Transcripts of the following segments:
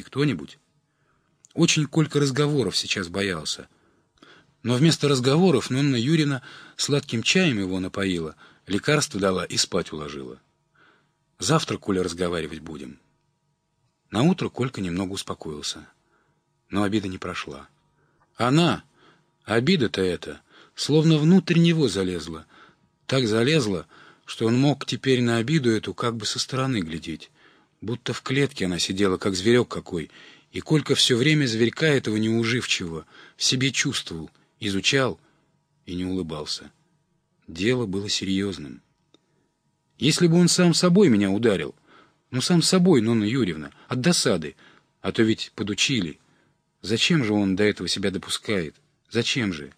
кто-нибудь? Очень Колька разговоров сейчас боялся. Но вместо разговоров Нонна Юрьевна сладким чаем его напоила, лекарство дала и спать уложила. Завтра, Коля, разговаривать будем. Наутро Колька немного успокоился. Но обида не прошла. Она, обида-то эта, словно внутрь него залезла. Так залезла, что он мог теперь на обиду эту как бы со стороны глядеть. Будто в клетке она сидела, как зверек какой, и Колька все время зверька этого неуживчивого в себе чувствовал, изучал и не улыбался. Дело было серьезным. Если бы он сам собой меня ударил, ну сам собой, Нонна Юрьевна, от досады, а то ведь подучили. Зачем же он до этого себя допускает? Зачем же?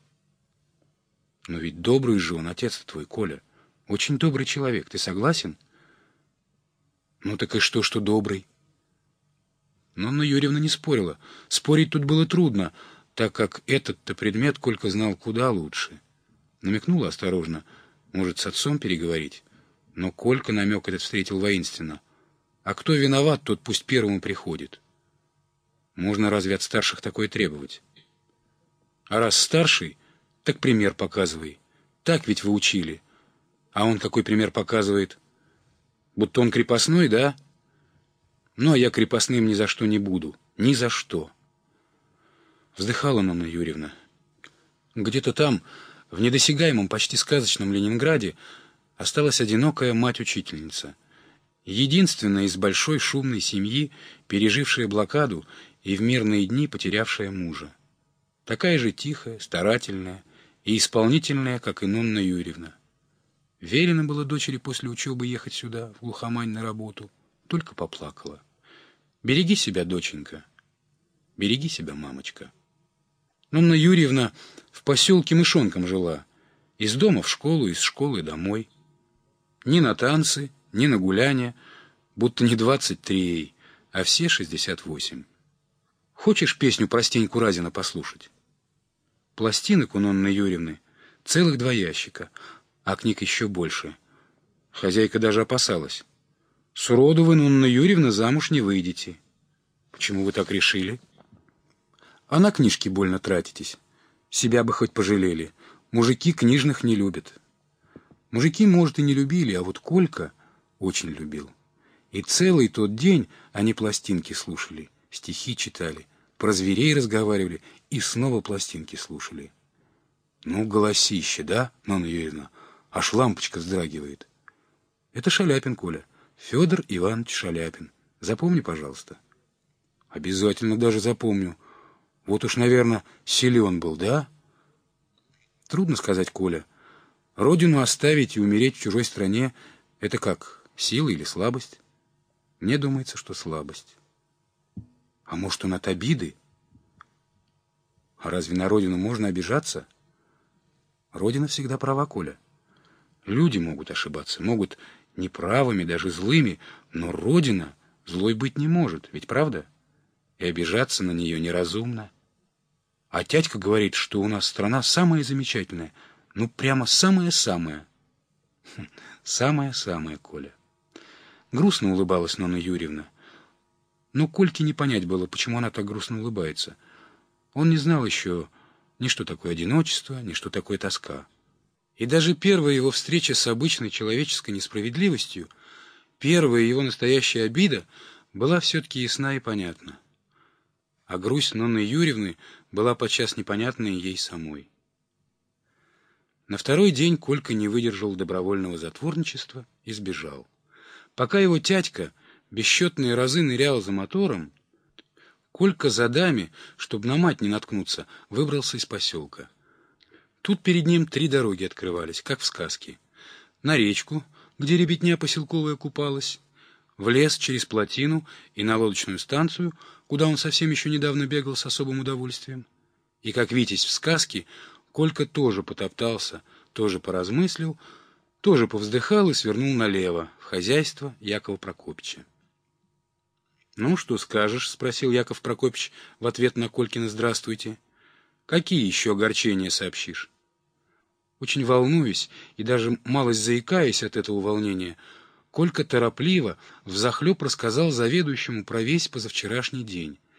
Но ведь добрый же он, отец твой, Коля. Очень добрый человек, ты согласен? Ну так и что добрый? Нонна Юрьевна не спорила. Спорить тут было трудно, так как этот-то предмет Колька знал куда лучше. Намекнула осторожно, может, с отцом переговорить. Но Колька намек этот встретил воинственно. А кто виноват, тот пусть первым приходит. Можно разве от старших такое требовать? А раз старший, так пример показывай. Так ведь вы учили. А он какой пример показывает? Будто он крепостной, да? Ну, а я крепостным ни за что не буду. Ни за что. Вздыхала Нонна Юрьевна. Где-то там, в недосягаемом, почти сказочном Ленинграде, осталась одинокая мать-учительница. Единственная из большой шумной семьи, пережившая блокаду и в мирные дни потерявшая мужа. Такая же тихая, старательная и исполнительная, как и Нонна Юрьевна. Велено было дочери после учебы ехать сюда, в глухомань, на работу. Только поплакала. Береги себя, доченька. Береги себя, мамочка. Нонна Юрьевна в поселке Мышонком жила. Из дома в школу, из школы домой. Ни на танцы, ни на гуляния, будто не 23 ей, а все 68. Хочешь песню про Стеньку Разина послушать? Пластинок у Нонны Юрьевны целых 2 ящика, а книг еще больше. Хозяйка даже опасалась. Сроду вы, Нонна Юрьевна, замуж не выйдете. Почему вы так решили? А на книжки больно тратитесь. Себя бы хоть пожалели. Мужики книжных не любят. Мужики, может, и не любили, а вот Колька очень любил. И целый тот день они пластинки слушали, стихи читали, про зверей разговаривали и снова пластинки слушали. Ну, голосище, да, Нонна Юрьевна? Аж лампочка вздрагивает. Это Шаляпин, Коля. Федор Иванович Шаляпин. Запомни, пожалуйста. Обязательно даже запомню. Вот уж, наверное, силен был, да? Трудно сказать, Коля. Родину оставить и умереть в чужой стране — это как, сила или слабость? Мне думается, что слабость. А может, он от обиды? А разве на родину можно обижаться? Родина всегда права, Коля. Люди могут ошибаться, могут неправыми, даже злыми, но родина злой быть не может, ведь правда? И обижаться на нее неразумно. А тятька говорит, что у нас страна самая замечательная, ну прямо самая-самая. Самая-самая, Коля. Грустно улыбалась Нонна Юрьевна. Но Кольке не понять было, почему она так грустно улыбается. Он не знал еще ни что такое одиночество, ни что такое тоска. И даже первая его встреча с обычной человеческой несправедливостью, первая его настоящая обида была все-таки ясна и понятна. А грусть Нонны Юрьевны была подчас непонятна ей самой. На второй день Колька не выдержал добровольного затворничества и сбежал. Пока его тятька бесчетные разы нырял за мотором, Колька за даме, чтобы на мать не наткнуться, выбрался из поселка. Тут перед ним 3 дороги открывались, как в сказке. На речку, где ребятня поселковая купалась, в лес через плотину и на лодочную станцию, куда он совсем еще недавно бегал с особым удовольствием. И, как Витязь в сказке, Колька тоже потоптался, тоже поразмыслил, тоже повздыхал и свернул налево, в хозяйство Якова Прокопича. «Ну, что скажешь?» — спросил Яков Прокопич в ответ на Колькино «Здравствуйте». «Какие еще огорчения сообщишь?» Очень волнуясь и даже малость заикаясь от этого волнения, Колька торопливо, взахлеб рассказал заведующему про весь позавчерашний день.